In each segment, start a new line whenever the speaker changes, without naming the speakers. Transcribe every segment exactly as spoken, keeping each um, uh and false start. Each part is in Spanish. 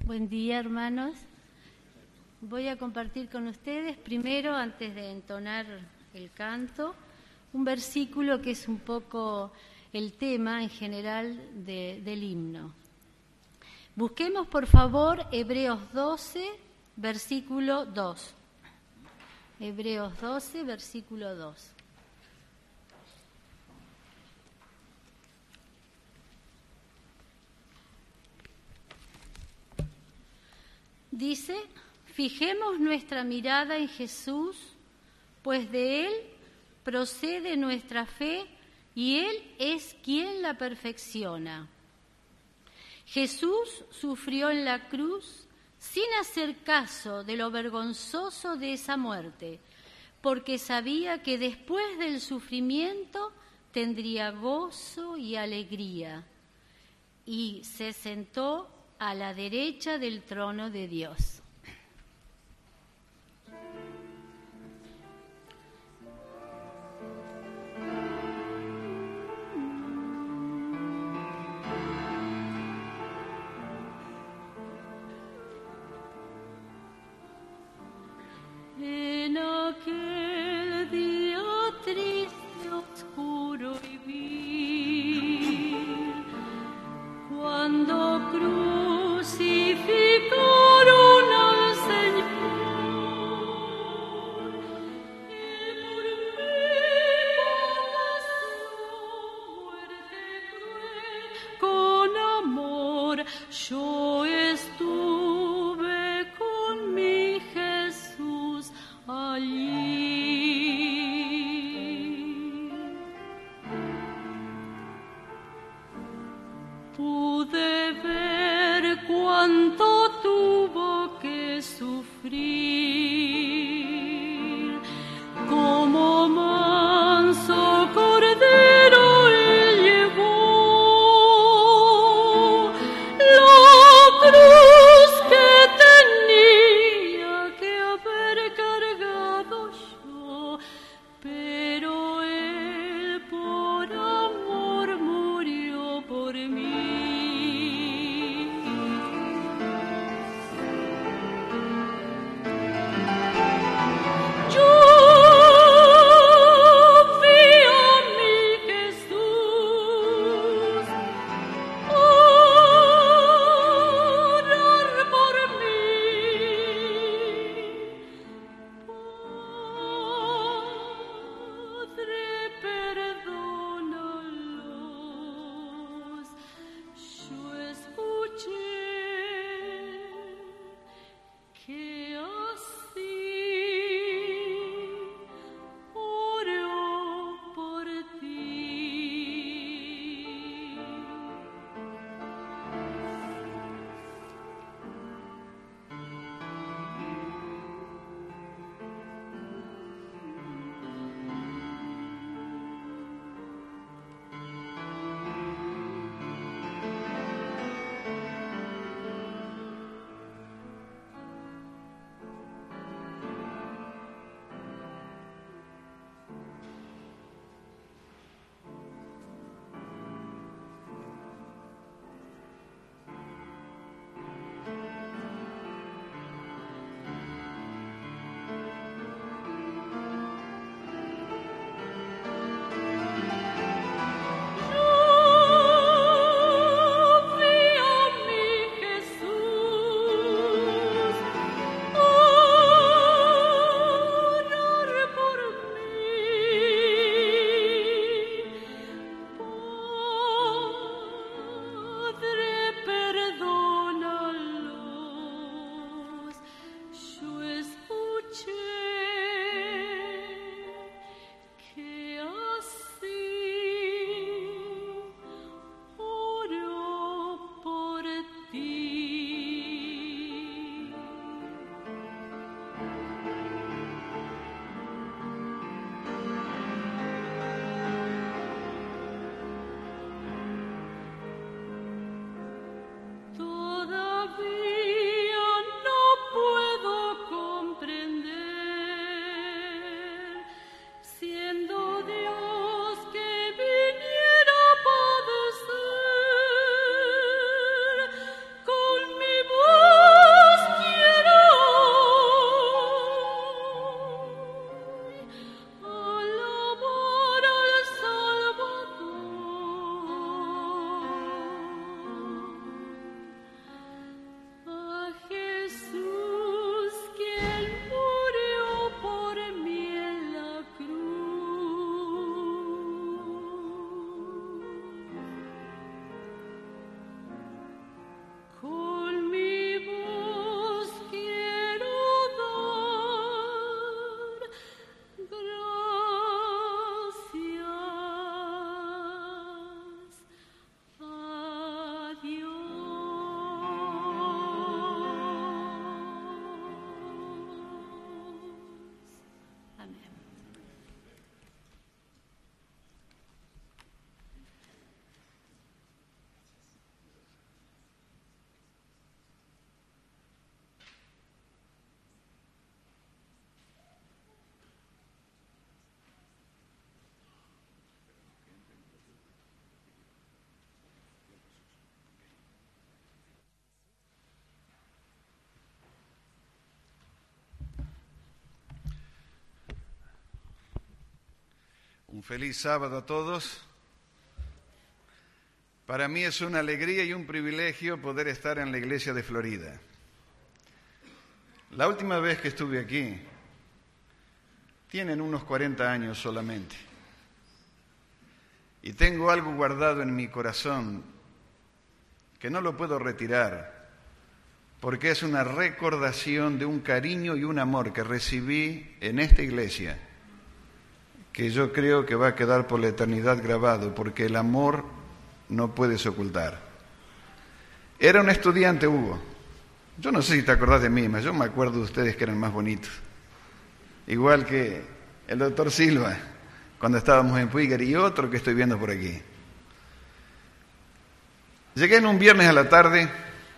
Buen día, hermanos. Voy a compartir con ustedes, primero, antes de entonar el canto, un versículo que es un poco el tema en general de, del himno. Busquemos, por favor, Hebreos doce, versículo dos. Hebreos doce, versículo dos. Dice: fijemos nuestra mirada en Jesús, pues de Él procede nuestra fe y Él es quien la perfecciona. Jesús sufrió en la cruz sin hacer caso de lo vergonzoso de esa muerte, porque sabía que después del sufrimiento tendría gozo y alegría, y se sentó a la derecha del trono de Dios. En aquel día triste, oscuro y vil, cuando crucificaron al Señor, Él por mí pasó muerte cruel, con amor yo estuve con mi Jesús allí. Pude ver cuánto tuvo que sufrir, como manso cordero él llevó la cruz que tenía que haber cargado yo, pero él por amor murió por mí.
Un feliz sábado a todos. Para mí es una alegría y un privilegio poder estar en la iglesia de Florida. La última vez que estuve aquí, tienen unos cuarenta años solamente. Y tengo algo guardado en mi corazón que no lo puedo retirar, porque es una recordación de un cariño y un amor que recibí en esta iglesia, que yo creo que va a quedar por la eternidad grabado, porque el amor no puedes ocultar. Era un estudiante, Hugo. Yo no sé si te acordás de mí, pero yo me acuerdo de ustedes que eran más bonitos. Igual que el doctor Silva, cuando estábamos en Puígar, y otro que estoy viendo por aquí. Llegué en un viernes a la tarde,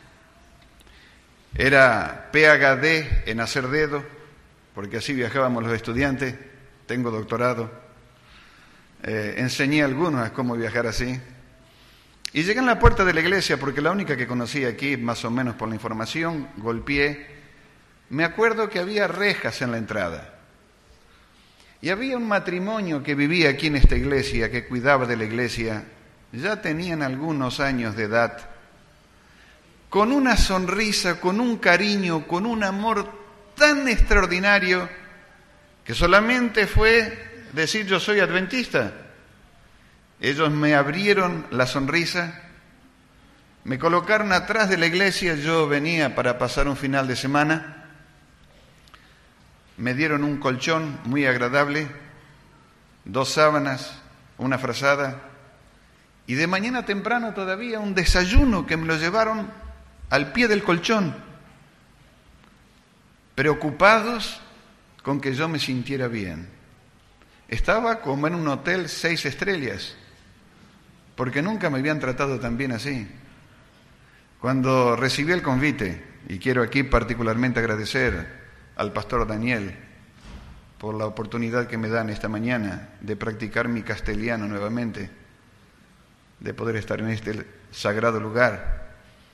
era P H D en hacer dedo, porque así viajábamos los estudiantes. Tengo doctorado, eh, enseñé a algunos a cómo viajar así. Y llegué en la puerta de la iglesia, porque la única que conocía aquí, más o menos por la información, golpeé. Me acuerdo que había rejas en la entrada. Y había un matrimonio que vivía aquí en esta iglesia, que cuidaba de la iglesia, ya tenían algunos años de edad, con una sonrisa, con un cariño, con un amor tan extraordinario, que solamente fue decir yo soy adventista. Ellos me abrieron la sonrisa, me colocaron atrás de la iglesia, yo venía para pasar un final de semana, me dieron un colchón muy agradable, dos sábanas, una frazada, y de mañana temprano todavía un desayuno que me lo llevaron al pie del colchón, preocupados con que yo me sintiera bien. Estaba como en un hotel seis estrellas, porque nunca me habían tratado tan bien así. Cuando recibí el convite, y quiero aquí particularmente agradecer al pastor Daniel por la oportunidad que me dan esta mañana de practicar mi castellano nuevamente, de poder estar en este sagrado lugar.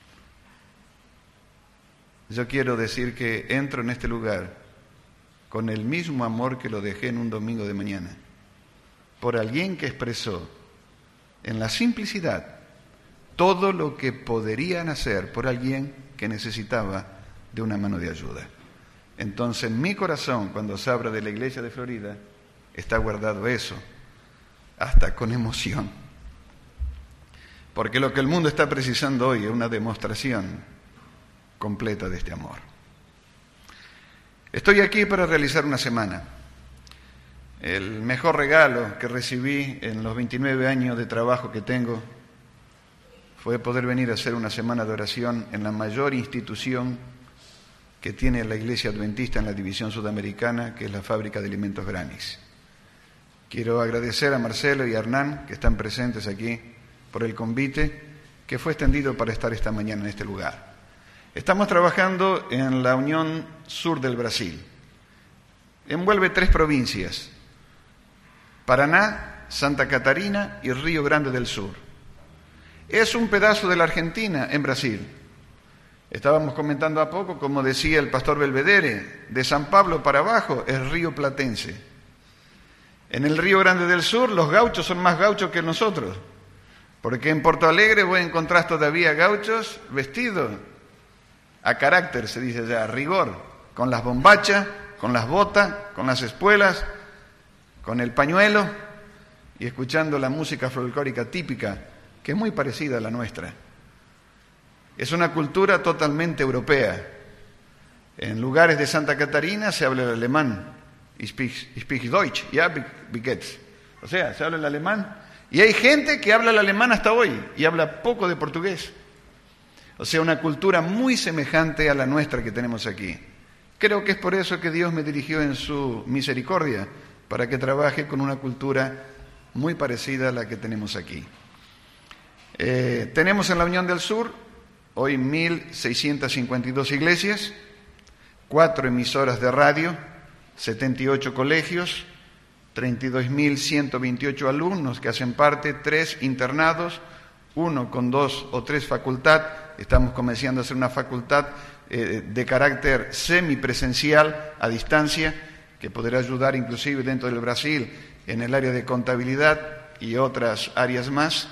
Yo quiero decir que entro en este lugar con el mismo amor que lo dejé en un domingo de mañana, por alguien que expresó en la simplicidad todo lo que podrían hacer por alguien que necesitaba de una mano de ayuda. Entonces, en mi corazón, cuando se habla de la iglesia de Florida, está guardado eso, hasta con emoción. Porque lo que el mundo está precisando hoy es una demostración completa de este amor. Estoy aquí para realizar una semana. El mejor regalo que recibí en los veintinueve años de trabajo que tengo fue poder venir a hacer una semana de oración en la mayor institución que tiene la Iglesia Adventista en la división sudamericana, que es la Fábrica de Alimentos Granis. Quiero agradecer a Marcelo y a Hernán, que están presentes aquí, por el convite que fue extendido para estar esta mañana en este lugar. Estamos trabajando en la Unión Sur del Brasil. Envuelve tres provincias: Paraná, Santa Catarina y Río Grande del Sur. Es un pedazo de la Argentina en Brasil. Estábamos comentando a poco, como decía el pastor Belvedere, de San Pablo para abajo es Río Platense. En el Río Grande del Sur los gauchos son más gauchos que nosotros, porque en Porto Alegre vos encontrás todavía gauchos vestidos a carácter, se dice ya, a rigor, con las bombachas, con las botas, con las espuelas, con el pañuelo y escuchando la música folclórica típica, que es muy parecida a la nuestra. Es una cultura totalmente europea. En lugares de Santa Catarina se habla el alemán, ich speak, ich speak Deutsch, ja, wie geht's? O sea, se habla el alemán, y hay gente que habla el alemán hasta hoy y habla poco de portugués. O sea, una cultura muy semejante a la nuestra que tenemos aquí. Creo que es por eso que Dios me dirigió en su misericordia, para que trabaje con una cultura muy parecida a la que tenemos aquí. Eh, tenemos en la Unión del Sur hoy mil seiscientas cincuenta y dos iglesias, cuatro emisoras de radio, setenta y ocho colegios, treinta y dos mil ciento veintiocho alumnos que hacen parte, tres internados, uno con dos o tres facultad. Estamos comenzando a hacer una facultad eh, de carácter semipresencial a distancia, que podrá ayudar inclusive dentro del Brasil en el área de contabilidad y otras áreas más.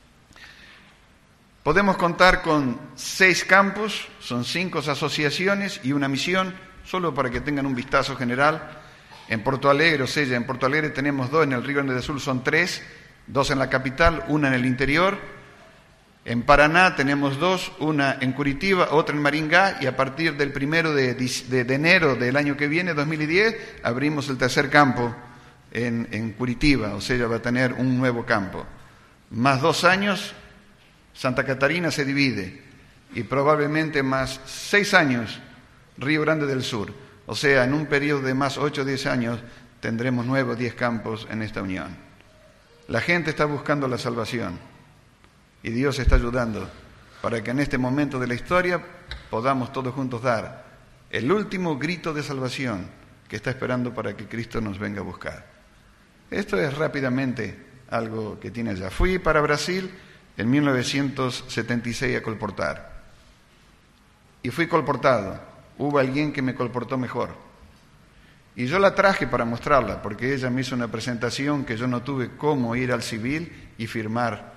Podemos contar con seis campus, son cinco asociaciones y una misión, solo para que tengan un vistazo general. En Porto Alegre, o sea, en Porto Alegre tenemos dos, en el Río Grande del Sur son tres, dos en la capital, una en el interior. En Paraná tenemos dos, una en Curitiba, otra en Maringá, y a partir del primero de, de, de enero del año que viene, dos mil diez, abrimos el tercer campo en, en Curitiba, o sea, ya va a tener un nuevo campo. Más dos años, Santa Catarina se divide, y probablemente más seis años, Río Grande del Sur. O sea, en un periodo de más ocho o diez años, tendremos nueve o diez campos en esta unión. La gente está buscando la salvación. Y Dios está ayudando para que en este momento de la historia podamos todos juntos dar el último grito de salvación que está esperando para que Cristo nos venga a buscar. Esto es rápidamente algo que tiene allá. Fui para Brasil en mil novecientos setenta y seis a colportar. Y fui colportado. Hubo alguien que me colportó mejor. Y yo la traje para mostrarla, porque ella me hizo una presentación que yo no tuve cómo ir al civil y firmar.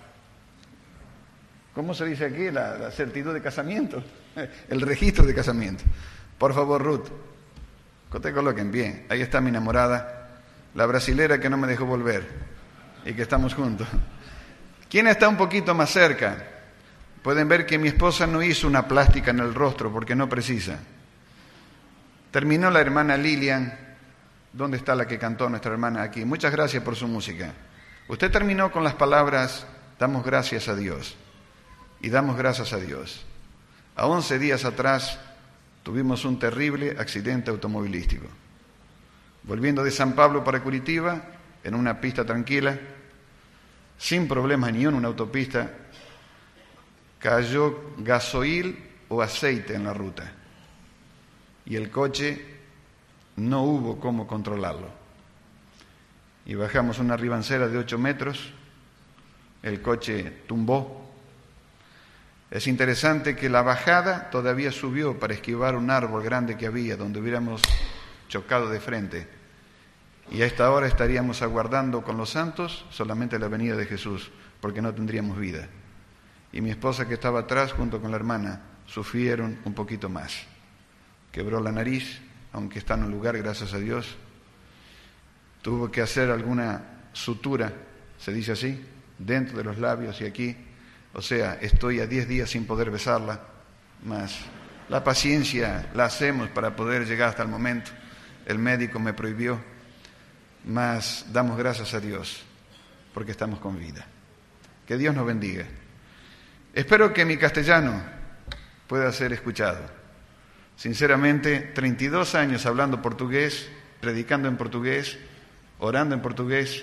¿Cómo se dice aquí? La, la certitud de casamiento, el registro de casamiento. Por favor, Ruth, que te coloquen bien. Ahí está mi enamorada, la brasilera que no me dejó volver y que estamos juntos. ¿Quién está un poquito más cerca? Pueden ver que mi esposa no hizo una plástica en el rostro porque no precisa. Terminó la hermana Lilian. ¿Dónde está la que cantó nuestra hermana aquí? Muchas gracias por su música. Usted terminó con las palabras, damos gracias a Dios. Y damos gracias a Dios. A once días atrás tuvimos un terrible accidente automovilístico. Volviendo de San Pablo para Curitiba, en una pista tranquila, sin problemas ni en una autopista, cayó gasoil o aceite en la ruta. Y el coche no hubo cómo controlarlo. Y bajamos una ribancera de ocho metros, el coche tumbó. Es interesante que la bajada todavía subió para esquivar un árbol grande que había, donde hubiéramos chocado de frente. Y a esta hora estaríamos aguardando con los santos solamente la venida de Jesús, porque no tendríamos vida. Y mi esposa, que estaba atrás junto con la hermana, sufrieron un poquito más. Quebró la nariz, aunque está en un lugar, gracias a Dios. Tuvo que hacer alguna sutura, se dice así, dentro de los labios y aquí. O sea, estoy a diez días sin poder besarla, más la paciencia la hacemos para poder llegar hasta el momento. El médico me prohibió, más damos gracias a Dios porque estamos con vida. Que Dios nos bendiga. Espero que mi castellano pueda ser escuchado. Sinceramente, treinta y dos años hablando portugués, predicando en portugués, orando en portugués.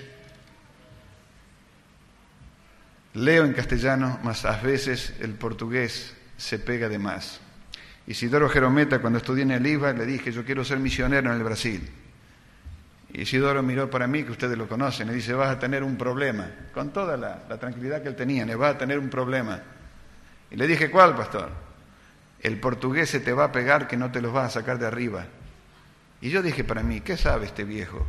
Leo en castellano, mas a veces el portugués se pega de más. Isidoro Jerometa, cuando estudié en el I V A, le dije, yo quiero ser misionero en el Brasil. Isidoro miró para mí, que ustedes lo conocen, y dice, vas a tener un problema. Con toda la, la tranquilidad que él tenía, le vas a tener un problema. Y le dije, ¿cuál, pastor? El portugués se te va a pegar que no te los vas a sacar de arriba. Y yo dije para mí, ¿qué sabe este viejo?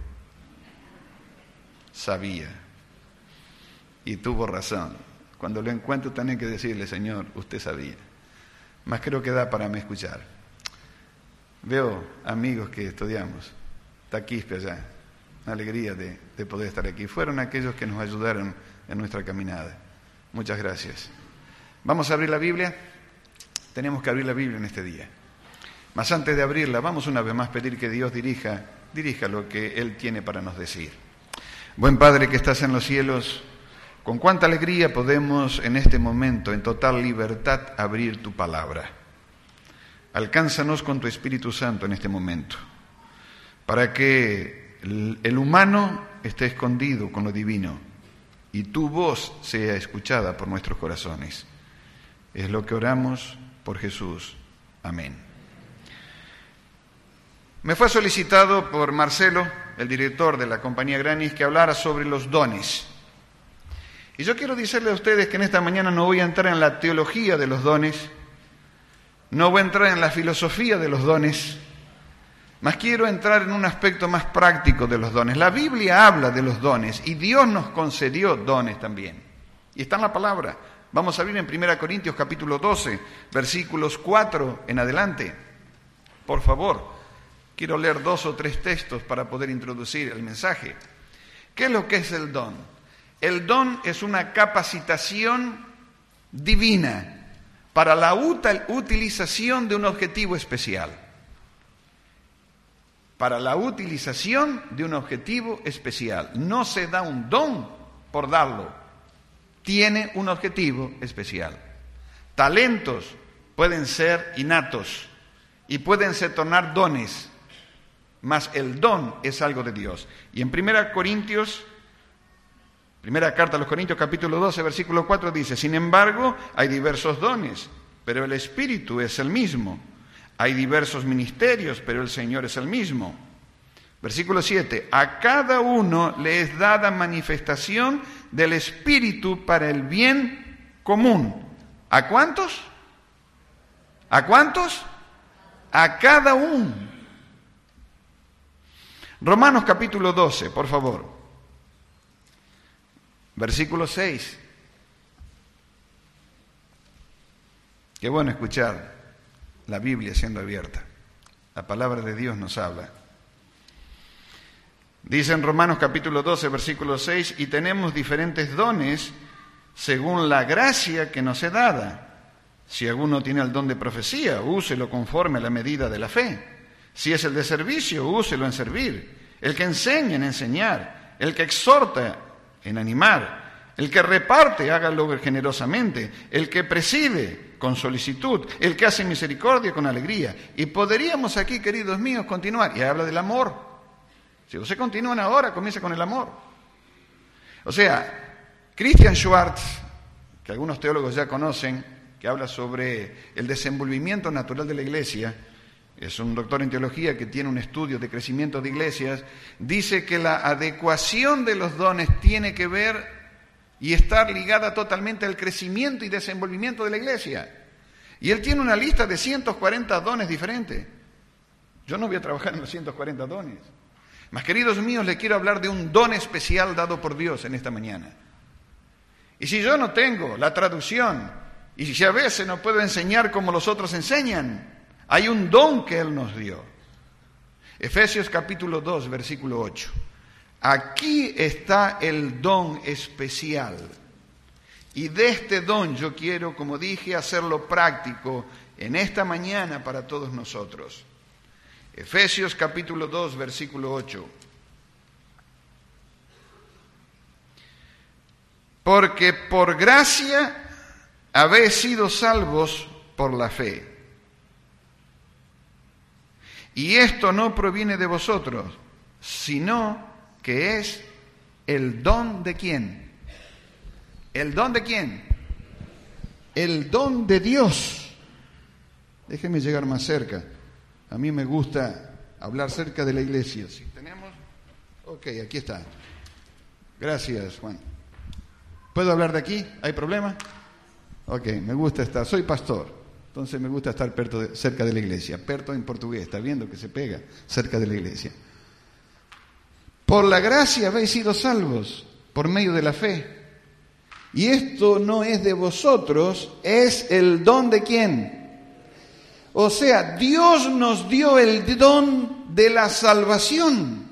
Sabía. Y tuvo razón. Cuando lo encuentro tenía que decirle, Señor, usted sabía. Mas creo que da para mí escuchar. Veo amigos que estudiamos, Taquispe allá, una alegría de, de poder estar aquí. Fueron aquellos que nos ayudaron en nuestra caminada. Muchas gracias. Vamos a abrir la Biblia. Tenemos que abrir la Biblia en este día. Mas antes de abrirla, vamos una vez más a pedir que Dios dirija, dirija lo que Él tiene para nos decir. Buen Padre que estás en los cielos, con cuánta alegría podemos en este momento, en total libertad, abrir tu palabra. Alcánzanos con tu Espíritu Santo en este momento, para que el humano esté escondido con lo divino y tu voz sea escuchada por nuestros corazones. Es lo que oramos por Jesús. Amén. Me fue solicitado por Marcelo, el director de la compañía Granis, que hablara sobre los dones. Y yo quiero decirle a ustedes que en esta mañana no voy a entrar en la teología de los dones, no voy a entrar en la filosofía de los dones, Mas quiero entrar en un aspecto más práctico de los dones. La Biblia habla de los dones y Dios nos concedió dones también. Y está en la palabra. Vamos a abrir en primera Corintios capítulo doce, versículos cuatro en adelante. Por favor, quiero leer dos o tres textos para poder introducir el mensaje. ¿Qué es lo que es el don? El don es una capacitación divina para la utilización de un objetivo especial. Para la utilización de un objetivo especial. No se da un don por darlo. Tiene un objetivo especial. Talentos pueden ser innatos y pueden se tornar dones, mas el don es algo de Dios. Y en primera Corintios, primera carta a los Corintios, capítulo doce, versículo cuatro, dice: sin embargo, hay diversos dones, pero el Espíritu es el mismo. Hay diversos ministerios, pero el Señor es el mismo. Versículo siete, a cada uno le es dada manifestación del Espíritu para el bien común. ¿A cuántos? ¿A cuántos? A cada uno. Romanos capítulo doce, por favor. Versículo seis. Qué bueno escuchar la Biblia siendo abierta. La palabra de Dios nos habla. Dice en Romanos capítulo doce, versículo seis, y tenemos diferentes dones según la gracia que nos es dada. Si alguno tiene el don de profecía, úselo conforme a la medida de la fe. Si es el de servicio, úselo en servir. El que enseña en enseñar. El que exhorta en animar. El que reparte, hágalo generosamente. El que preside, con solicitud. El que hace misericordia, con alegría. Y podríamos aquí, queridos míos, continuar. Y habla del amor. Si ustedes continúan ahora, comienza con el amor. O sea, Christian Schwartz, que algunos teólogos ya conocen, que habla sobre el desenvolvimiento natural de la iglesia, es un doctor en teología que tiene un estudio de crecimiento de iglesias, dice que la adecuación de los dones tiene que ver y estar ligada totalmente al crecimiento y desenvolvimiento de la iglesia. Y él tiene una lista de ciento cuarenta dones diferentes. Yo no voy a trabajar en los ciento cuarenta dones. Mas, queridos míos, les quiero hablar de un don especial dado por Dios en esta mañana. Y si yo no tengo la traducción, y si a veces no puedo enseñar como los otros enseñan, hay un don que Él nos dio. Efesios capítulo dos, versículo ocho. Aquí está el don especial. Y de este don yo quiero, como dije, hacerlo práctico en esta mañana para todos nosotros. Efesios capítulo dos, versículo ocho. Porque por gracia habéis sido salvos por la fe. Y esto no proviene de vosotros, sino que es el don de quién. ¿El don de quién? El don de Dios. Déjenme llegar más cerca. A mí me gusta hablar cerca de la iglesia. Si tenemos... Ok, aquí está. Gracias, Juan. ¿Puedo hablar de aquí? ¿Hay problema? Ok, me gusta estar. Soy pastor, entonces me gusta estar perto de, cerca de la iglesia. Perto en portugués, está viendo que se pega cerca de la iglesia. Por la gracia habéis sido salvos por medio de la fe. Y esto no es de vosotros, es el don de ¿quién? O sea, Dios nos dio el don de la salvación.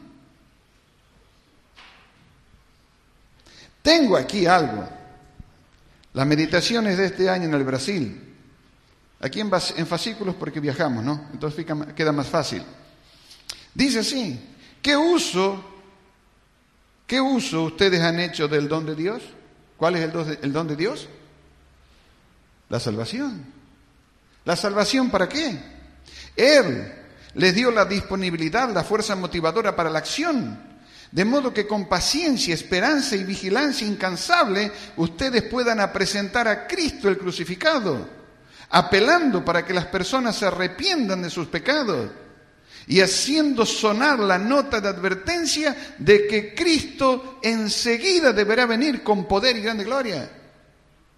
Tengo aquí algo. Las meditaciones de este año en el Brasil. Aquí en, en fascículos porque viajamos, ¿no? Entonces fica, queda más fácil. Dice así, ¿qué uso, qué uso ustedes han hecho del don de Dios? ¿Cuál es el don de, el don de Dios? La salvación. ¿La salvación para qué? Él les dio la disponibilidad, la fuerza motivadora para la acción, de modo que con paciencia, esperanza y vigilancia incansable ustedes puedan presentar a Cristo el crucificado, apelando para que las personas se arrepientan de sus pecados y haciendo sonar la nota de advertencia de que Cristo enseguida deberá venir con poder y grande gloria.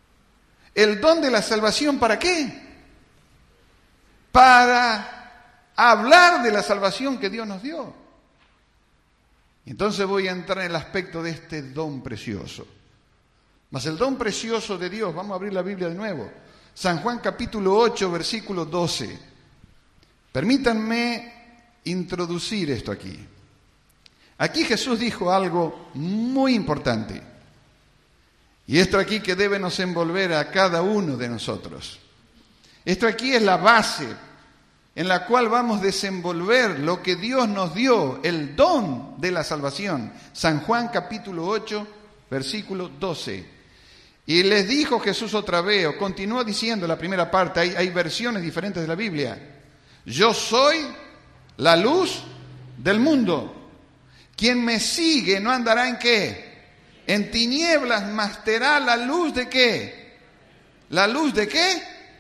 ¿El don de la salvación para qué? Para hablar de la salvación que Dios nos dio. Entonces voy a entrar en el aspecto de este don precioso. Mas el don precioso de Dios, vamos a abrir la Biblia de nuevo. San Juan capítulo ocho, versículo doce. Permítanme introducir esto aquí. Aquí Jesús dijo algo muy importante. Y esto aquí que debe nos envolver a cada uno de nosotros. Esto aquí es la base en la cual vamos a desenvolver lo que Dios nos dio, el don de la salvación. San Juan capítulo ocho, versículo doce. Y les dijo Jesús otra vez, o continuó diciendo la primera parte, hay, hay versiones diferentes de la Biblia. Yo soy la luz del mundo. Quien me sigue no andará en qué? En tinieblas, mas tendrá la luz de qué? ¿La luz de qué?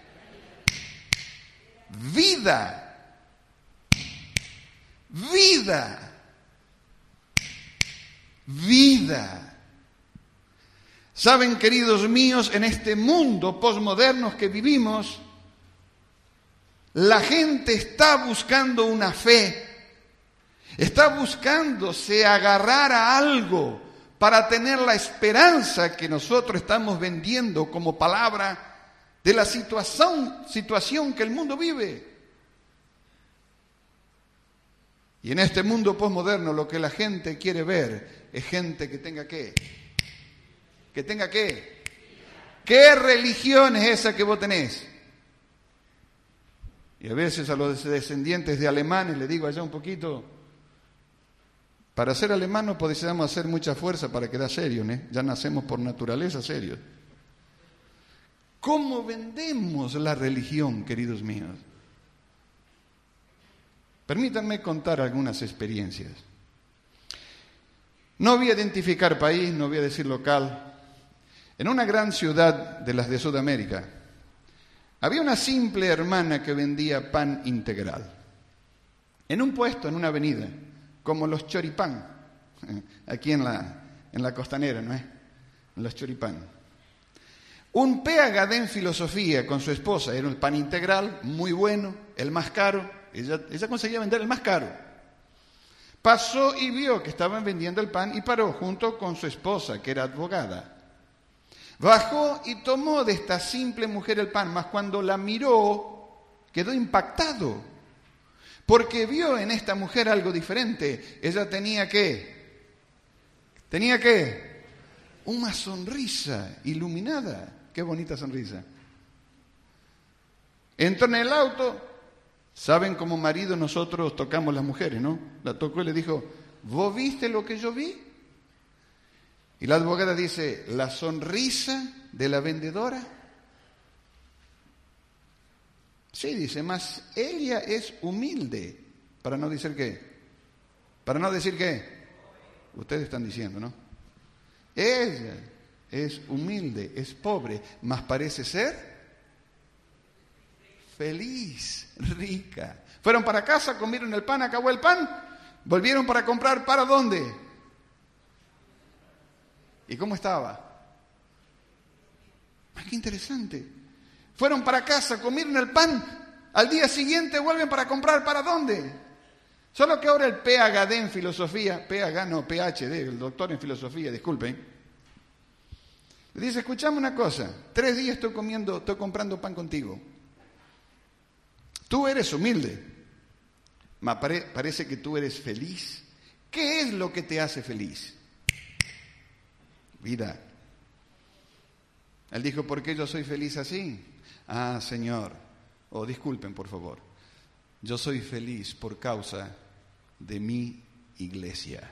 Vida. Vida. Vida. Saben, queridos míos, en este mundo posmoderno que vivimos, la gente está buscando una fe, está buscándose agarrar a algo para tener la esperanza que nosotros estamos vendiendo como palabra de la situación, situación que el mundo vive. Y en este mundo posmoderno lo que la gente quiere ver es gente que tenga ¿qué? ¿Que tenga qué? ¿Qué religión es esa que vos tenés? Y a veces a los descendientes de alemanes les digo allá un poquito, para ser alemán no podemos hacer mucha fuerza para quedar serios, ¿eh? Ya nacemos por naturaleza serios. ¿Cómo vendemos la religión, queridos míos? Permítanme contar algunas experiencias. No voy a identificar país, no voy a decir local. En una gran ciudad de las de Sudamérica, había una simple hermana que vendía pan integral. En un puesto, en una avenida, como los choripán, aquí en la, en la costanera, ¿no es? Los choripán. Un P H D en filosofía con su esposa, era un pan integral, muy bueno, el más caro, ella, ella conseguía vender el más caro. Pasó y vio que estaban vendiendo el pan y paró junto con su esposa, que era abogada. Bajó y tomó de esta simple mujer el pan, mas cuando la miró quedó impactado, porque vio en esta mujer algo diferente. Ella tenía ¿qué? ¿Tenía qué? Una sonrisa iluminada. Qué bonita sonrisa. Entró en el auto. Saben, como marido nosotros tocamos las mujeres, ¿no? La tocó y le dijo, ¿vos viste lo que yo vi? Y la abogada dice, ¿la sonrisa de la vendedora? Sí, dice, mas ella es humilde. Para no decir qué. Para no decir qué. Ustedes están diciendo, ¿no? Ella es humilde, es pobre, mas parece ser feliz, rica. Fueron para casa, comieron el pan, acabó el pan, volvieron para comprar, ¿para dónde? ¿Y cómo estaba? ¡Qué interesante! Fueron para casa, comieron el pan, al día siguiente vuelven para comprar, ¿para dónde? Solo que ahora el P H D en filosofía, P H D no, P H D, el doctor en filosofía, disculpen, le dice, escuchame una cosa, tres días estoy comiendo, estoy comprando pan contigo. Tú eres humilde, me pare, parece que tú eres feliz. ¿Qué es lo que te hace feliz? Vida. Él dijo, ¿por qué yo soy feliz así? Ah, Señor, o oh, disculpen por favor, yo soy feliz por causa de mi iglesia.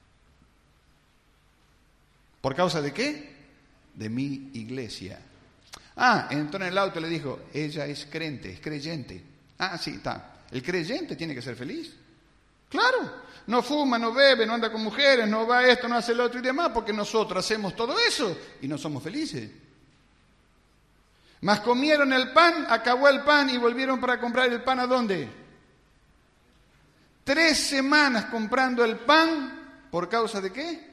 ¿Por causa de qué? De mi iglesia. Ah, entró en el auto y le dijo, ella es creyente, es creyente. Ah, sí, está. ¿El creyente tiene que ser feliz? Claro. No fuma, no bebe, no anda con mujeres, no va esto, no hace lo otro y demás, porque nosotros hacemos todo eso y no somos felices. Mas comieron el pan, acabó el pan y volvieron para comprar el pan ¿a dónde? Tres semanas comprando el pan, ¿por causa de qué?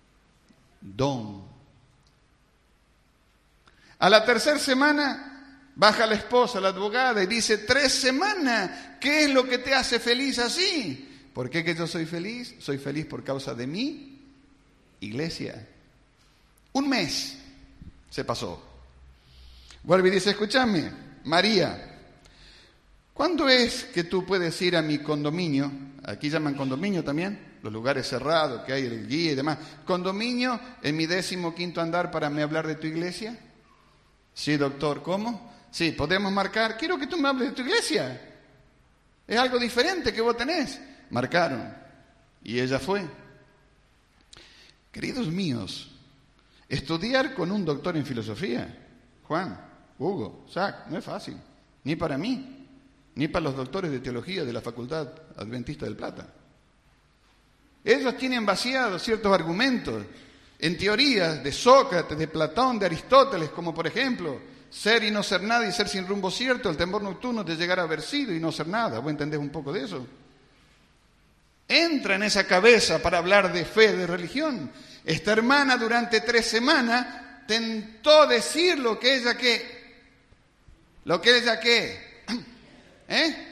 Don. A la tercera semana Baja la esposa, la abogada, y dice, tres semanas, ¿qué es lo que te hace feliz así? ¿Por qué que yo soy feliz? Soy feliz por causa de mi iglesia. Un mes se pasó. Vuelve y dice, escúchame, María, ¿cuándo es que tú puedes ir a mi condominio? Aquí llaman condominio también, los lugares cerrados que hay, el guía y demás. ¿Condominio en mi décimo quinto andar para me hablar de tu iglesia? Sí, doctor, ¿cómo? Sí, podemos marcar. Quiero que tú me hables de tu iglesia. Es algo diferente que vos tenés. Marcaron. Y ella fue. Queridos míos, estudiar con un doctor en filosofía, Juan, Hugo, Zach, no es fácil. Ni para mí, ni para los doctores de teología de la Facultad Adventista del Plata. Ellos tienen vaciados ciertos argumentos en teorías de Sócrates, de Platón, de Aristóteles, como por ejemplo, ser y no ser nada y ser sin rumbo cierto, el temor nocturno de llegar a haber sido y no ser nada. ¿Vos entendés un poco de eso? Entra en esa cabeza para hablar de fe, de religión. Esta hermana durante tres semanas tentó decir lo que ella qué. Lo que ella qué. ¿Eh?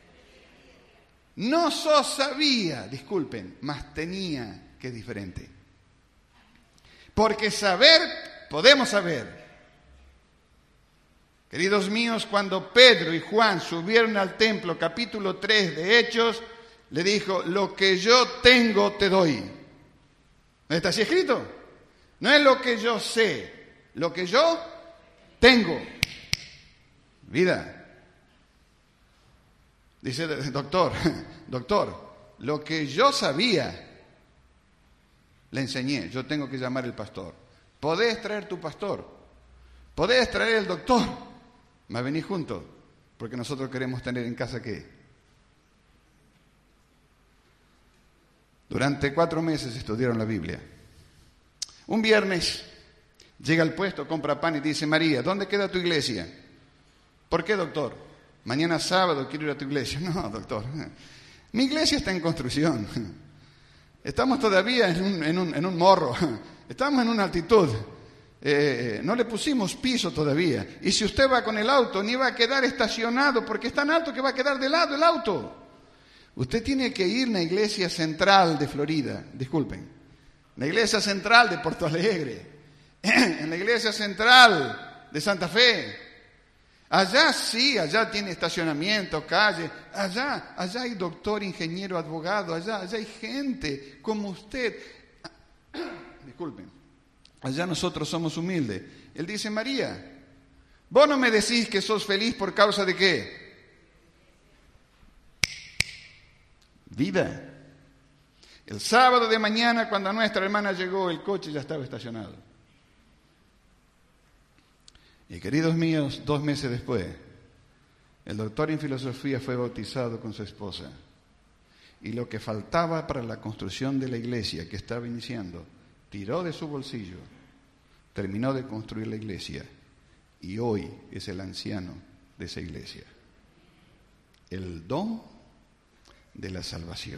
No so sabía, disculpen, mas tenía que es diferente. Porque saber, podemos saber. Queridos míos, cuando Pedro y Juan subieron al templo, capítulo tres de Hechos, le dijo, lo que yo tengo te doy. ¿No está así escrito? No es lo que yo sé, lo que yo tengo. Vida. Dice, doctor, doctor, lo que yo sabía, le enseñé, yo tengo que llamar al pastor. Podés traer tu pastor, podés traer el doctor, mas venís juntos, porque nosotros queremos tener en casa ¿qué? Durante cuatro meses estudiaron la Biblia. Un viernes llega al puesto, compra pan y dice, María, ¿dónde queda tu iglesia? ¿Por qué, doctor? Mañana sábado quiero ir a tu iglesia. No, doctor, mi iglesia está en construcción. Estamos todavía en un, en un, en un morro, estamos en una altitud. Eh, no le pusimos piso todavía. Y si usted va con el auto, ni va a quedar estacionado, porque es tan alto que va a quedar de lado el auto. Usted tiene que ir a la iglesia central de Florida, disculpen, la iglesia central de Porto Alegre, en la iglesia central de Santa Fe. Allá sí, allá tiene estacionamiento, calle, allá, allá hay doctor, ingeniero, abogado, allá, allá hay gente como usted. Disculpen, allá nosotros somos humildes. Él dice, María, vos no me decís que sos feliz por causa de qué. Vida. El sábado de mañana, cuando nuestra hermana llegó, el coche ya estaba estacionado. Y queridos míos, dos meses después, el doctor en filosofía fue bautizado con su esposa. Y lo que faltaba para la construcción de la iglesia que estaba iniciando, tiró de su bolsillo, terminó de construir la iglesia y hoy es el anciano de esa iglesia. El don de la salvación.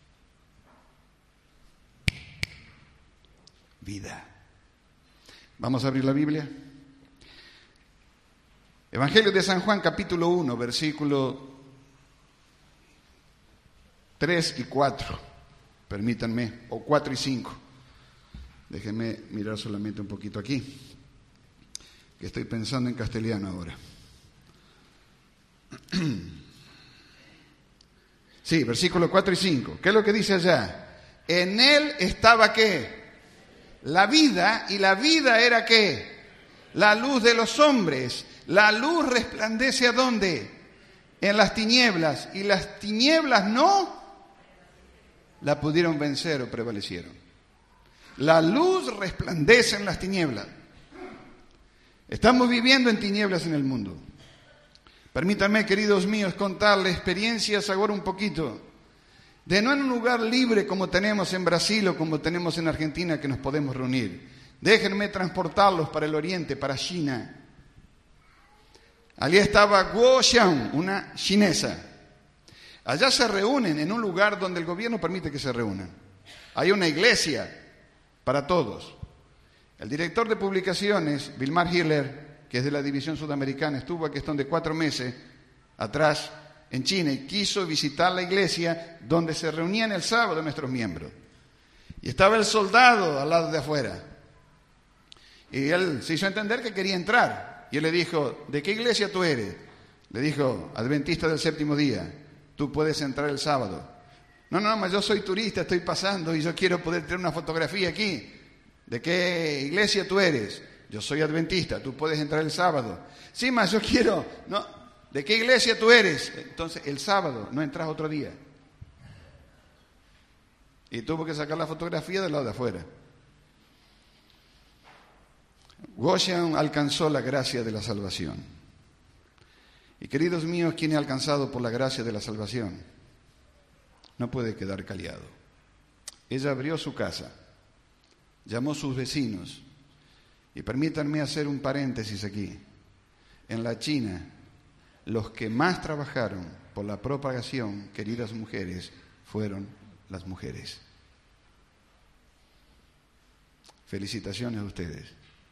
Vida. Vamos a abrir la Biblia. Evangelio de San Juan, capítulo uno, versículo tres y cuatro. Permítanme, o cuatro y cinco. Déjenme mirar solamente un poquito aquí, que estoy pensando en castellano ahora. Sí, versículo cuatro y cinco. ¿Qué es lo que dice allá? En él estaba ¿qué? La vida, y la vida era ¿qué? La luz de los hombres. La luz resplandece ¿a dónde? En las tinieblas. Y las tinieblas no la pudieron vencer o prevalecieron. La luz resplandece en las tinieblas. Estamos viviendo en tinieblas en el mundo. Permítanme, queridos míos, contarles experiencias ahora un poquito, de no en un lugar libre como tenemos en Brasil o como tenemos en Argentina que nos podemos reunir. Déjenme transportarlos para el oriente, para China. Allí estaba Guo Xiang, una chinesa. Allá se reúnen en un lugar donde el gobierno permite que se reúnan. Hay una iglesia para todos. El director de publicaciones, Vilmar Hiller, que es de la División Sudamericana, estuvo a cuestión de cuatro meses atrás en China y quiso visitar la iglesia donde se reunían el sábado nuestros miembros. Y estaba el soldado al lado de afuera. Y él se hizo entender que quería entrar. Y él le dijo, ¿de qué iglesia tú eres? Le dijo, Adventista del Séptimo Día, tú puedes entrar el sábado. No, no, mas yo soy turista, estoy pasando y yo quiero poder tener una fotografía aquí. ¿De qué iglesia tú eres? Yo soy adventista, tú puedes entrar el sábado. Sí, mas yo quiero... No. ¿De qué iglesia tú eres? Entonces, el sábado, no entras otro día. Y tuvo que sacar la fotografía del lado de afuera. Goshen alcanzó la gracia de la salvación. Y queridos míos, quien ha alcanzado por la gracia de la salvación, no puede quedar callado. Ella abrió su casa, llamó a sus vecinos, y permítanme hacer un paréntesis aquí. En la China, los que más trabajaron por la propagación, queridas mujeres, fueron las mujeres. Felicitaciones a ustedes.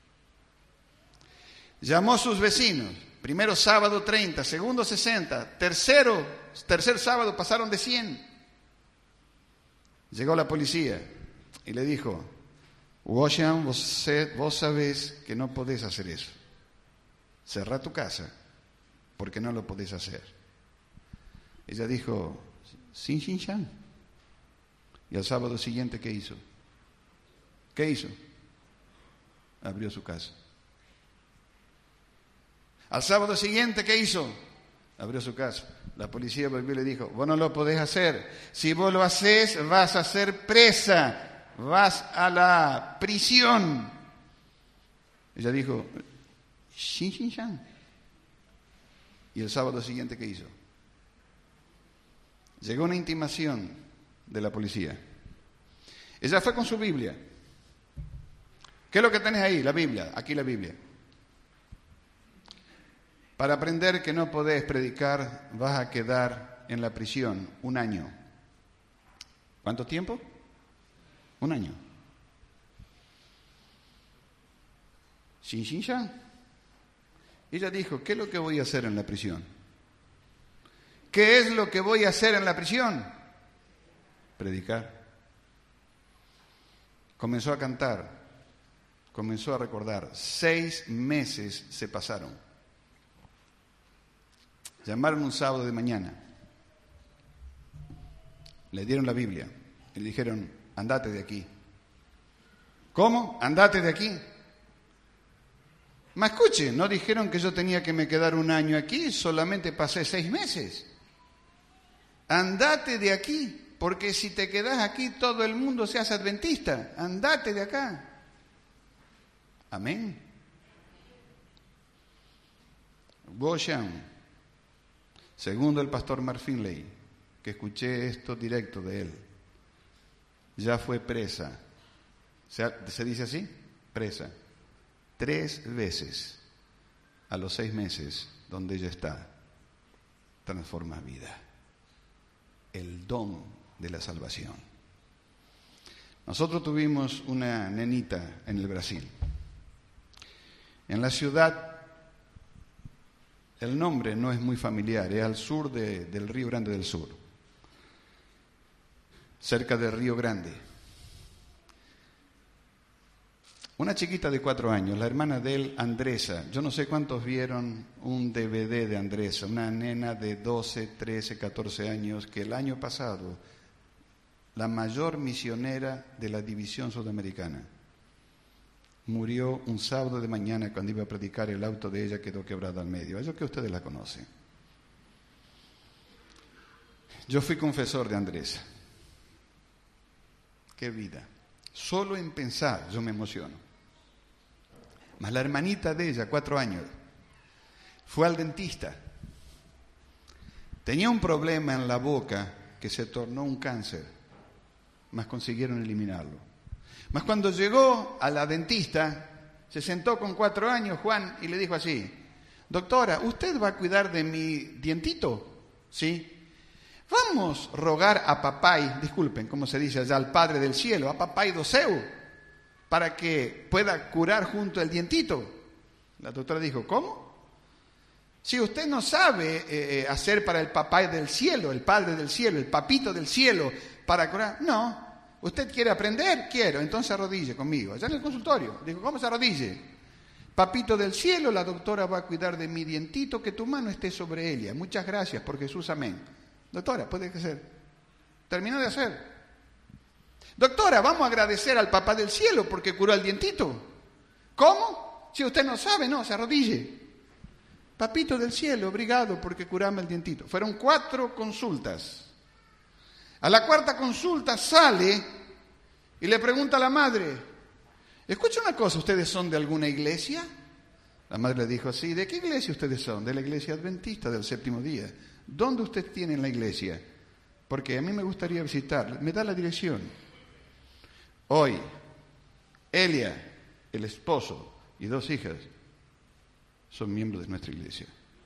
Llamó a sus vecinos, primero sábado treinta, segundo sesenta, tercero, tercer sábado pasaron de cien. Llegó la policía y le dijo, Goshen, vos, vos sabés que no podés hacer eso. Cerrá tu casa, porque no lo podés hacer. Ella dijo, sin Xinjiang. Y al sábado siguiente, ¿qué hizo? ¿Qué hizo? Abrió su casa. Al sábado siguiente, ¿qué hizo? Abrió su casa. La policía volvió y le dijo, vos no lo podés hacer. Si vos lo haces, vas a ser presa. Vas a la prisión. Ella dijo, Xin Xinjiang. Y el sábado siguiente, ¿qué hizo? Llegó una intimación de la policía. Ella fue con su Biblia. ¿Qué es lo que tenés ahí? La Biblia. Aquí la Biblia. Para aprender que no podés predicar, vas a quedar en la prisión un año. ¿Cuánto tiempo? Un año. Xin Xinjiang. Ella dijo, ¿qué es lo que voy a hacer en la prisión? ¿Qué es lo que voy a hacer en la prisión? Predicar. Comenzó a cantar, comenzó a recordar. Seis meses se pasaron. Llamaron un sábado de mañana. Le dieron la Biblia y le dijeron, andate de aquí. ¿Cómo? Andate de aquí. Mas escuche, no dijeron que yo tenía que me quedar un año aquí, solamente pasé seis meses. Andate de aquí, porque si te quedas aquí todo el mundo se hace adventista. Andate de acá. Amén. Goshen, segundo el pastor Mark Finley, que escuché esto directo de él, ya fue presa. ¿Se, ¿se dice así? Presa. Tres veces a los seis meses donde ella está, transforma vida. El don de la salvación. Nosotros tuvimos una nenita en el Brasil. En la ciudad, el nombre no es muy familiar, es al sur de, del Río Grande del Sur, cerca del Río Grande. Una chiquita de cuatro años, la hermana de él, Andresa. Yo no sé cuántos vieron un D V D de Andresa, una nena de doce, trece, catorce años, que el año pasado, la mayor misionera de la División Sudamericana, murió un sábado de mañana cuando iba a predicar, el auto de ella quedó quebrado al medio. Eso que ustedes la conocen. Yo fui confesor de Andresa. ¡Qué vida! Solo en pensar yo me emociono. Mas la hermanita de ella, cuatro años, fue al dentista. Tenía un problema en la boca que se tornó un cáncer, mas consiguieron eliminarlo. Mas cuando llegó a la dentista, se sentó con cuatro años Juan y le dijo así, doctora, ¿usted va a cuidar de mi dientito? Sí. Vamos a rogar a papay, disculpen, ¿cómo se dice allá? Al Padre del Cielo, a papay do céu, para que pueda curar junto el dientito. La doctora dijo, ¿cómo? Si usted no sabe eh, hacer para el papá del cielo, el padre del cielo, el papito del cielo, para curar, no. ¿Usted quiere aprender? Quiero, entonces arrodille conmigo. Allá en el consultorio. Dijo, ¿cómo se arrodille? Papito del cielo, la doctora va a cuidar de mi dientito, que tu mano esté sobre ella. Muchas gracias por Jesús, amén. Doctora, puede hacer. Terminó de hacer. Doctora, vamos a agradecer al papá del cielo porque curó el dientito. ¿Cómo? Si usted no sabe, no, se arrodille. Papito del cielo, obrigado porque curame el dientito. Fueron cuatro consultas. A la cuarta consulta sale y le pregunta a la madre, escucha una cosa, ¿ustedes son de alguna iglesia? La madre le dijo, sí, ¿de qué iglesia ustedes son? De la iglesia adventista del séptimo día. ¿Dónde usted tiene la iglesia? Porque a mí me gustaría visitar. Me da la dirección. Hoy, Elia, el esposo y dos hijas son miembros de nuestra iglesia.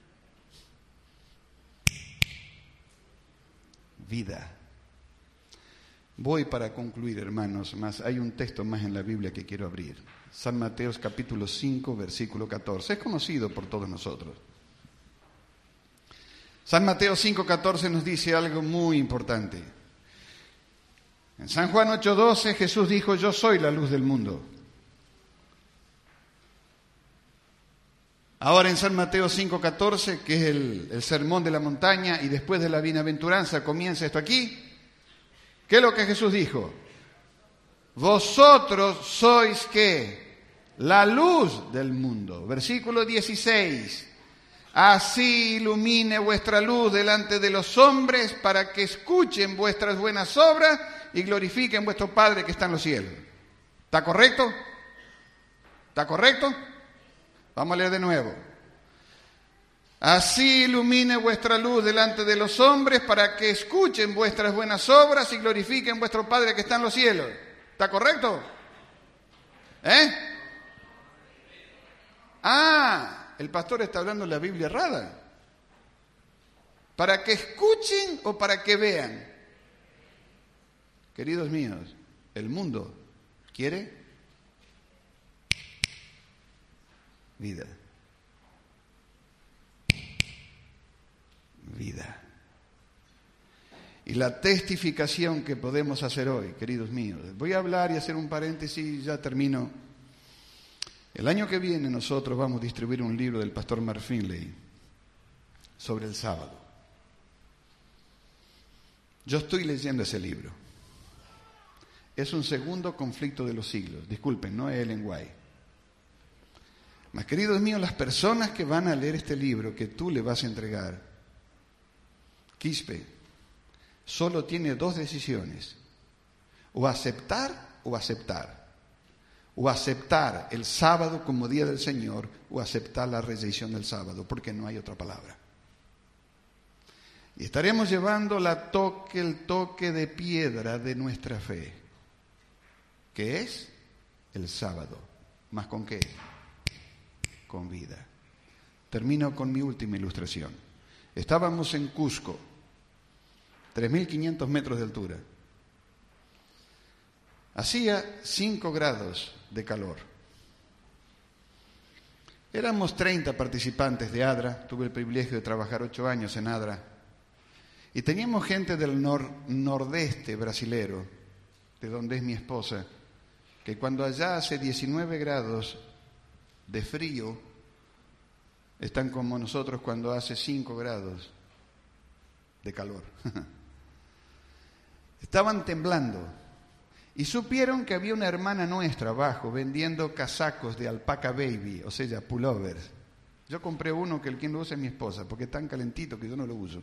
Vida. Voy para concluir, hermanos, más hay un texto más en la Biblia que quiero abrir. San Mateo capítulo cinco, versículo catorce. Es conocido por todos nosotros. San Mateo cinco, catorce nos dice algo muy importante. En San Juan ocho, doce Jesús dijo, yo soy la luz del mundo. Ahora en San Mateo cinco, catorce, que es el, el sermón de la montaña, y después de la bienaventuranza comienza esto aquí. ¿Qué es lo que Jesús dijo? Vosotros sois ¿qué? La luz del mundo. Versículo dieciséis. Así ilumine vuestra luz delante de los hombres para que escuchen vuestras buenas obras y glorifiquen vuestro Padre que está en los cielos. ¿Está correcto? ¿Está correcto? Vamos a leer de nuevo. Así ilumine vuestra luz delante de los hombres para que escuchen vuestras buenas obras y glorifiquen vuestro Padre que está en los cielos. ¿Está correcto? ¿Eh? Ah, el pastor está hablando la Biblia errada. ¿Para que escuchen o para que vean? Queridos míos, el mundo quiere vida. Vida. Y la testificación que podemos hacer hoy, queridos míos, voy a hablar y hacer un paréntesis y ya termino. El año que viene nosotros vamos a distribuir un libro del pastor Mark Finley sobre el sábado. Yo estoy leyendo ese libro. Es un segundo conflicto de los siglos. Disculpen, no es Ellen White. Mas, queridos míos, las personas que van a leer este libro que tú le vas a entregar, Quispe, solo tiene dos decisiones, o aceptar o aceptar, o aceptar el sábado como día del Señor, o aceptar la resurrección del sábado, porque no hay otra palabra. Y estaremos llevando la toque, el toque de piedra de nuestra fe, que es el sábado. ¿Más con qué? Con vida. Termino con mi última ilustración. Estábamos en Cusco, tres mil quinientos metros de altura. Hacía cinco grados de calor. Éramos treinta participantes de ADRA. Tuve el privilegio de trabajar ocho años en ADRA. Y teníamos gente del nor nordeste brasilero, de donde es mi esposa, que cuando allá hace diecinueve grados de frío, están como nosotros cuando hace cinco grados de calor. Estaban temblando y supieron que había una hermana nuestra abajo vendiendo casacos de alpaca baby, o sea, pullovers. Yo compré uno que el quien lo usa es mi esposa, porque es tan calentito que yo no lo uso.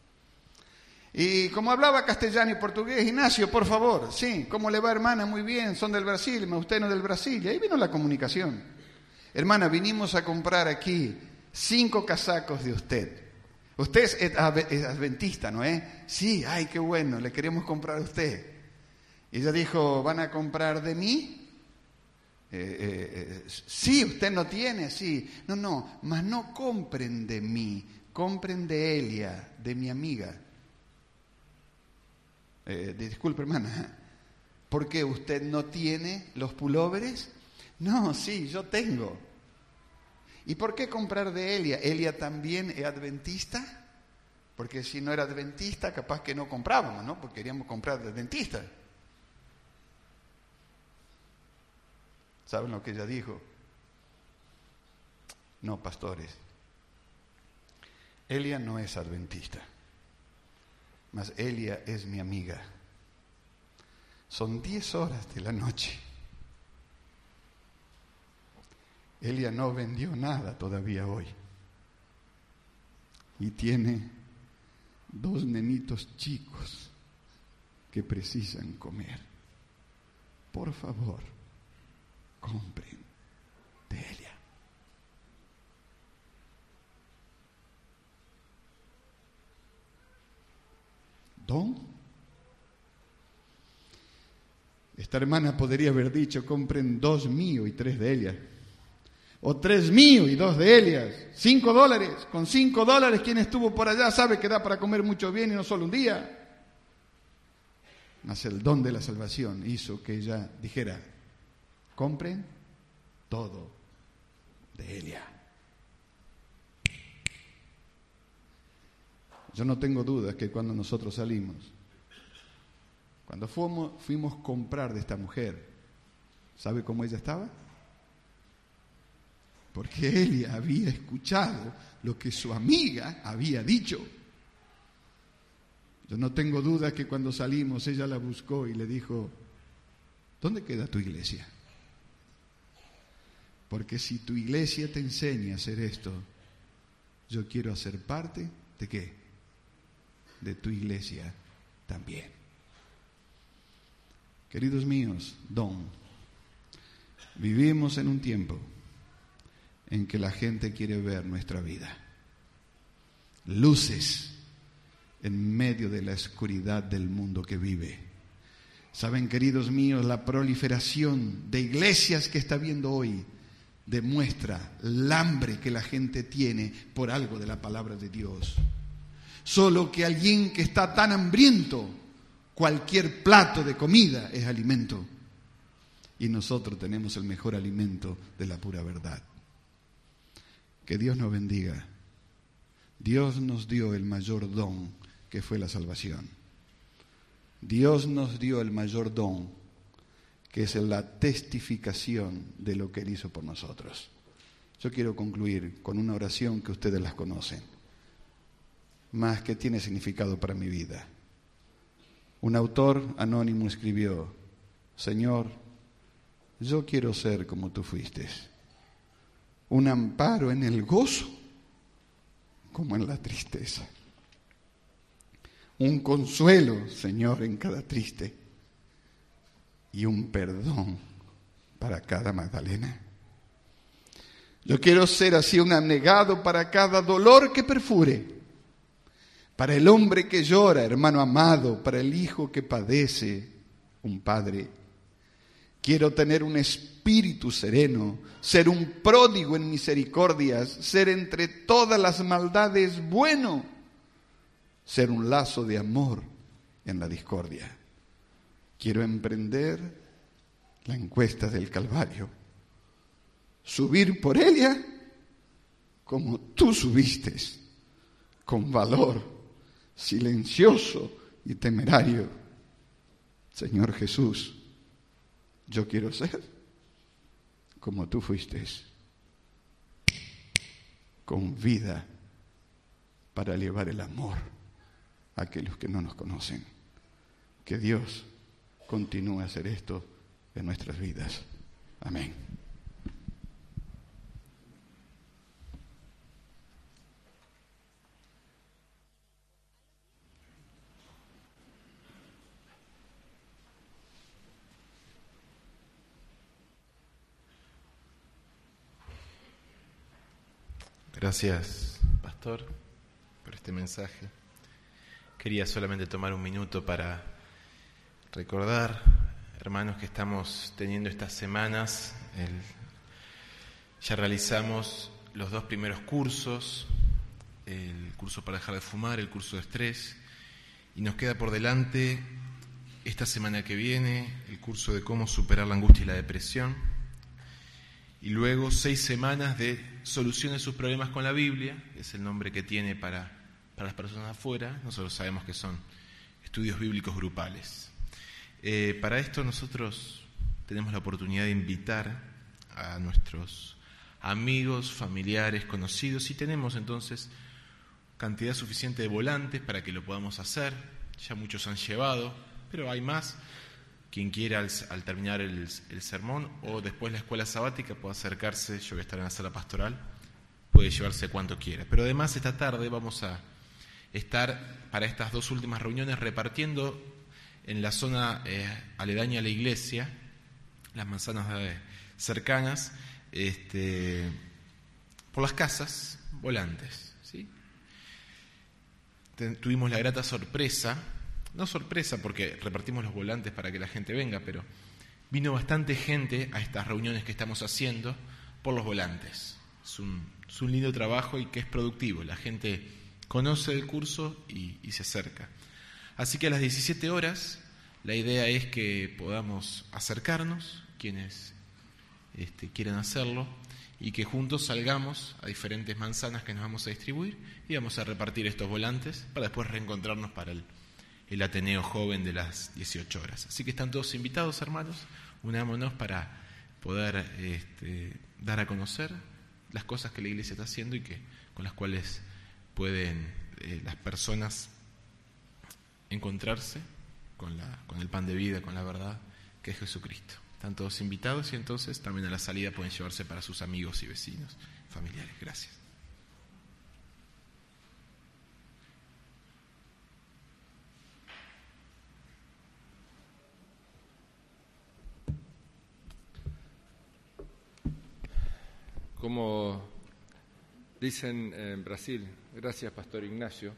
Y como hablaba castellano y portugués, Ignacio, por favor, sí, ¿cómo le va, hermana? Muy bien, son del Brasil, usted no es del Brasil. Y ahí vino la comunicación. Hermana, vinimos a comprar aquí cinco casacos de usted. Usted es, es adventista, ¿no es? Sí, ay, qué bueno, le queremos comprar a usted. Y ella dijo, ¿van a comprar de mí? Eh, eh, eh, sí, usted no tiene, sí. No, no, mas no compren de mí, compren de Elia, de mi amiga. Eh, disculpe, hermana, ¿por qué usted no tiene los pulóveres? No, sí, yo tengo. ¿Y por qué comprar de Elia? ¿Elia también es adventista? Porque si no era adventista, capaz que no comprábamos, ¿no? Porque queríamos comprar de adventista. ¿Saben lo que ella dijo? No, pastores. Elia no es adventista, mas Elia es mi amiga. Son diez horas de la noche. Elia no vendió nada todavía hoy. Y tiene dos nenitos chicos que precisan comer. Por favor, compren de Elia. ¿Don? Esta hermana podría haber dicho, compren dos mío y tres de Elia. O tres mío y dos de Elias. Cinco dólares. Con cinco dólares, quien estuvo por allá sabe que da para comer mucho bien y no solo un día. Mas el don de la salvación hizo que ella dijera, compren todo de Elia. Yo no tengo dudas que cuando nosotros salimos, cuando fuimos, fuimos a comprar de esta mujer, ¿sabe cómo ella estaba? Porque Elia había escuchado lo que su amiga había dicho. Yo no tengo duda que cuando salimos ella la buscó y le dijo, ¿dónde queda tu iglesia? Porque si tu iglesia te enseña a hacer esto, yo quiero hacer parte ¿de qué? De tu iglesia también. Queridos míos, don, vivimos en un tiempo en que la gente quiere ver nuestra vida. Luces en medio de la oscuridad del mundo que vive. Saben, queridos míos, la proliferación de iglesias que está viendo hoy demuestra el hambre que la gente tiene por algo de la palabra de Dios. Solo que alguien que está tan hambriento, cualquier plato de comida es alimento. Y nosotros tenemos el mejor alimento de la pura verdad. Que Dios nos bendiga. Dios nos dio el mayor don, que fue la salvación. Dios nos dio el mayor don, que es la testificación de lo que Él hizo por nosotros. Yo quiero concluir con una oración que ustedes las conocen, más que tiene significado para mi vida. Un autor anónimo escribió, Señor, yo quiero ser como tú fuiste. Un amparo en el gozo como en la tristeza. Un consuelo, Señor, en cada triste. Y un perdón para cada Magdalena. Yo quiero ser así un abnegado para cada dolor que perfure. Para el hombre que llora, hermano amado, para el hijo que padece, un padre. Quiero tener un espíritu sereno, ser un pródigo en misericordias, ser entre todas las maldades bueno, ser un lazo de amor en la discordia. Quiero emprender la encuesta del Calvario, subir por ella como tú subiste, con valor, silencioso y temerario. Señor Jesús, yo quiero ser como tú fuiste, con vida para llevar el amor a aquellos que no nos conocen. Que Dios continúe a hacer esto en nuestras vidas. Amén.
Gracias, pastor, por este mensaje. Quería solamente tomar un minuto para recordar, hermanos, que estamos teniendo estas semanas. El, ya realizamos los dos primeros cursos, el curso para dejar de fumar, el curso de estrés, y nos queda por delante esta semana que viene el curso de cómo superar la angustia y la depresión. y luego seis semanas de solución de sus problemas con la Biblia, que es el nombre que tiene para, para las personas afuera. Nosotros sabemos que son estudios bíblicos grupales. Eh, para esto nosotros tenemos la oportunidad de invitar a nuestros amigos, familiares, conocidos, y tenemos entonces cantidad suficiente de volantes para que lo podamos hacer. Ya muchos han llevado, pero hay más. Quien quiera al, al terminar el, el sermón o después de la escuela sabática puede acercarse, yo voy a estar en la sala pastoral, puede llevarse cuanto quiera. Pero además esta tarde vamos a estar para estas dos últimas reuniones repartiendo en la zona eh, aledaña a la iglesia, las manzanas eh, cercanas, este, por las casas, volantes, ¿sí? Ten, tuvimos la grata sorpresa, no sorpresa porque repartimos los volantes para que la gente venga, pero vino bastante gente a estas reuniones que estamos haciendo por los volantes. Es un, es un lindo trabajo y que es productivo, la gente conoce el curso y, y se acerca. Así que a las diecisiete horas la idea es que podamos acercarnos, quienes Este, quieran hacerlo, y que juntos salgamos a diferentes manzanas que nos vamos a distribuir y vamos a repartir estos volantes para después reencontrarnos para el, el Ateneo Joven de las dieciocho horas. Así que están todos invitados, hermanos, unámonos para poder este, dar a conocer las cosas que la Iglesia está haciendo y que con las cuales pueden eh, las personas encontrarse con, la, con el pan de vida, con la verdad que es Jesucristo. Están todos invitados y entonces también a la salida pueden llevarse para sus amigos y vecinos, familiares. Gracias.
Como dicen en Brasil, gracias Pastor Ignacio,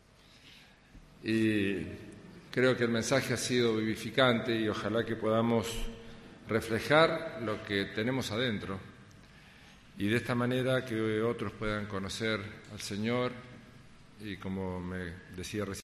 y creo que el mensaje ha sido vivificante y ojalá que podamos reflejar lo que tenemos adentro y de esta manera que otros puedan conocer al Señor y, como me decía recién,